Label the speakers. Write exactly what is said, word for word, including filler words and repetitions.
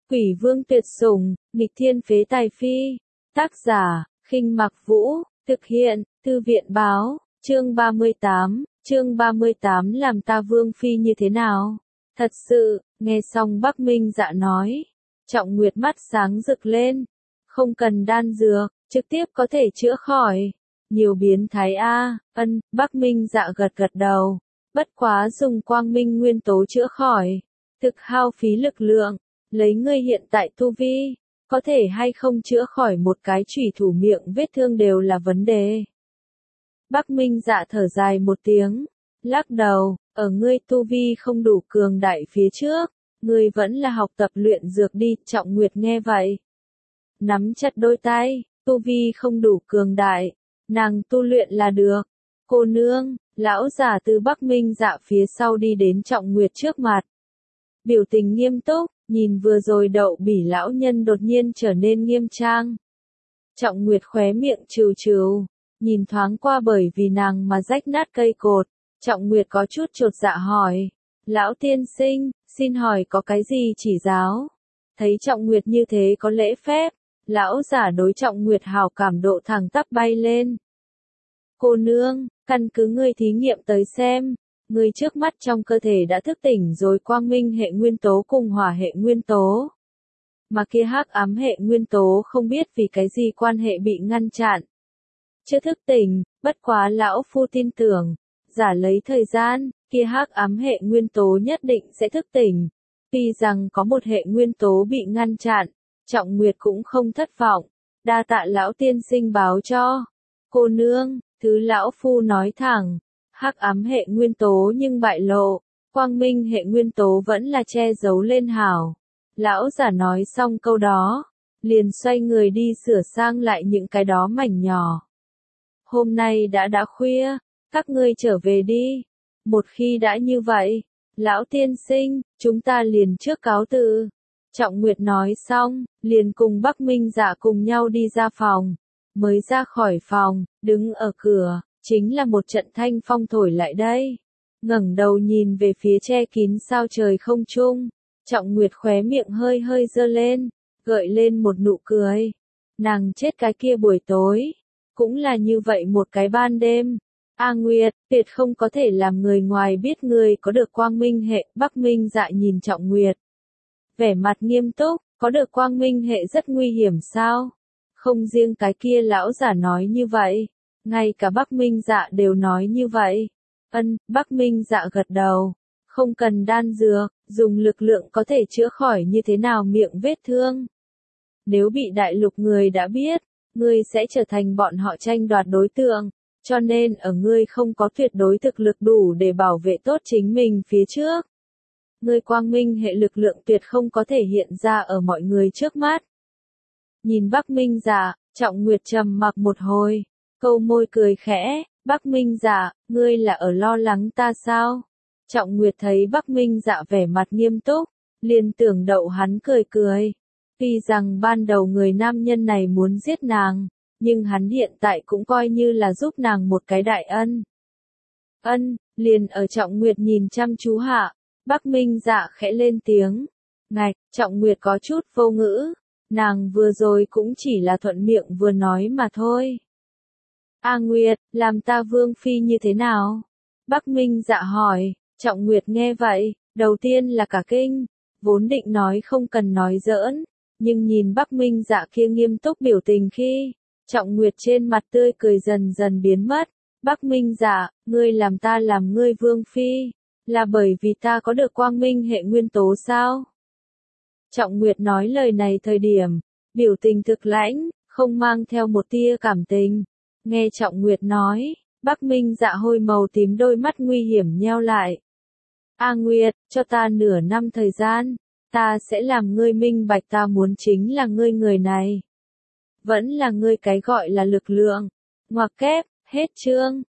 Speaker 1: Quỷ vương tuyệt sủng, nghịch thiên phế tài phi. Tác giả, Khinh Mặc Vũ, thực hiện, Thư viện Báo, chương ba mươi tám, chương ba mươi tám làm ta vương phi như thế nào? Thật sự, nghe xong Bắc Minh Dạ nói, Trọng Nguyệt mắt sáng rực lên, không cần đan dược, trực tiếp có thể chữa khỏi. Nhiều biến thái a, ân, Bắc Minh Dạ gật gật đầu, bất quá dùng quang minh nguyên tố chữa khỏi, thực hao phí lực lượng, lấy ngươi hiện tại tu vi, có thể hay không chữa khỏi một cái chủy thủ miệng vết thương đều là vấn đề. Bắc Minh Dạ thở dài một tiếng, lắc đầu, ở ngươi tu vi không đủ cường đại phía trước, ngươi vẫn là học tập luyện dược đi. Trọng Nguyệt nghe vậy, nắm chặt đôi tay, tu vi không đủ cường đại, nàng tu luyện là được. Cô nương, lão giả từ Bắc Minh Dạ phía sau đi đến Trọng Nguyệt trước mặt, biểu tình nghiêm túc, nhìn vừa rồi đậu bỉ lão nhân đột nhiên trở nên nghiêm trang. Trọng Nguyệt khóe miệng trừ trừ, nhìn thoáng qua bởi vì nàng mà rách nát cây cột, Trọng Nguyệt có chút chột dạ hỏi, lão tiên sinh, xin hỏi có cái gì chỉ giáo? Thấy Trọng Nguyệt như thế có lễ phép, lão giả đối Trọng Nguyệt hào cảm độ thẳng tắp bay lên. Cô nương, căn cứ ngươi thí nghiệm tới xem, ngươi trước mắt trong cơ thể đã thức tỉnh rồi quang minh hệ nguyên tố cùng hỏa hệ nguyên tố. Mà kia hắc ám hệ nguyên tố không biết vì cái gì quan hệ bị ngăn chặn. Chưa thức tỉnh, bất quá lão phu tin tưởng, giả lấy thời gian, kia hắc ám hệ nguyên tố nhất định sẽ thức tỉnh. Tuy rằng có một hệ nguyên tố bị ngăn chặn, Trọng Nguyệt cũng không thất vọng, đa tạ lão tiên sinh báo cho. Cô nương, thứ lão phu nói thẳng, hắc ám hệ nguyên tố nhưng bại lộ, quang minh hệ nguyên tố vẫn là che giấu lên hảo. Lão giả nói xong câu đó, liền xoay người đi sửa sang lại những cái đó mảnh nhỏ. Hôm nay đã đã khuya, các ngươi trở về đi. Một khi đã như vậy, lão tiên sinh, chúng ta liền trước cáo từ. Trọng Nguyệt nói xong, liền cùng Bắc Minh Dạ cùng nhau đi ra phòng. Mới ra khỏi phòng, đứng ở cửa, chính là một trận thanh phong thổi lại đây. Ngẩng đầu nhìn về phía che kín sao trời không trung, Trọng Nguyệt khóe miệng hơi hơi dơ lên, gợi lên một nụ cười. Nàng chết cái kia buổi tối, cũng là như vậy một cái ban đêm. A Nguyệt, tuyệt không có thể làm người ngoài biết người có được quang minh hệ. Bắc Minh Dạ nhìn Trọng Nguyệt, vẻ mặt nghiêm túc, có được quang minh hệ rất nguy hiểm sao? Không riêng cái kia lão giả nói như vậy, ngay cả Bắc Minh Dạ đều nói như vậy. Ân, Bắc Minh Dạ gật đầu, không cần đan dược, dùng lực lượng có thể chữa khỏi như thế nào miệng vết thương. Nếu bị đại lục người đã biết, ngươi sẽ trở thành bọn họ tranh đoạt đối tượng, cho nên ở ngươi không có tuyệt đối thực lực đủ để bảo vệ tốt chính mình phía trước. Ngươi quang minh hệ lực lượng tuyệt không có thể hiện ra ở mọi người trước mắt. Nhìn Bắc Minh Dạ, Trọng Nguyệt trầm mặc một hồi, câu môi cười khẽ, Bắc Minh Dạ, ngươi là ở lo lắng ta sao? Trọng Nguyệt thấy Bắc Minh Dạ vẻ mặt nghiêm túc, liền tưởng đậu hắn cười cười. Tuy rằng ban đầu người nam nhân này muốn giết nàng, nhưng hắn hiện tại cũng coi như là giúp nàng một cái đại ân. Ân, liền ở Trọng Nguyệt nhìn chăm chú hạ, Bắc Minh Dạ khẽ lên tiếng. Ngạch, Trọng Nguyệt có chút vô ngữ, nàng vừa rồi cũng chỉ là thuận miệng vừa nói mà thôi. A Nguyệt, làm ta vương phi như thế nào? Bắc Minh Dạ hỏi. Trọng Nguyệt nghe vậy, đầu tiên là cả kinh, vốn định nói không cần nói giỡn, nhưng nhìn Bắc Minh Dạ kia nghiêm túc biểu tình khi, Trọng Nguyệt trên mặt tươi cười dần dần biến mất. Bắc Minh Dạ, ngươi làm ta làm ngươi vương phi, là bởi vì ta có được quang minh hệ nguyên tố sao? Trọng Nguyệt nói lời này thời điểm, biểu tình thực lãnh, không mang theo một tia cảm tình. Nghe Trọng Nguyệt nói, Bắc Minh Dạ hôi màu tím đôi mắt nguy hiểm nheo lại. A Nguyệt, cho ta nửa năm thời gian, ta sẽ làm ngươi minh bạch ta muốn chính là ngươi người này. Vẫn là ngươi cái gọi là lực lượng. Ngoặc kép, hết chương.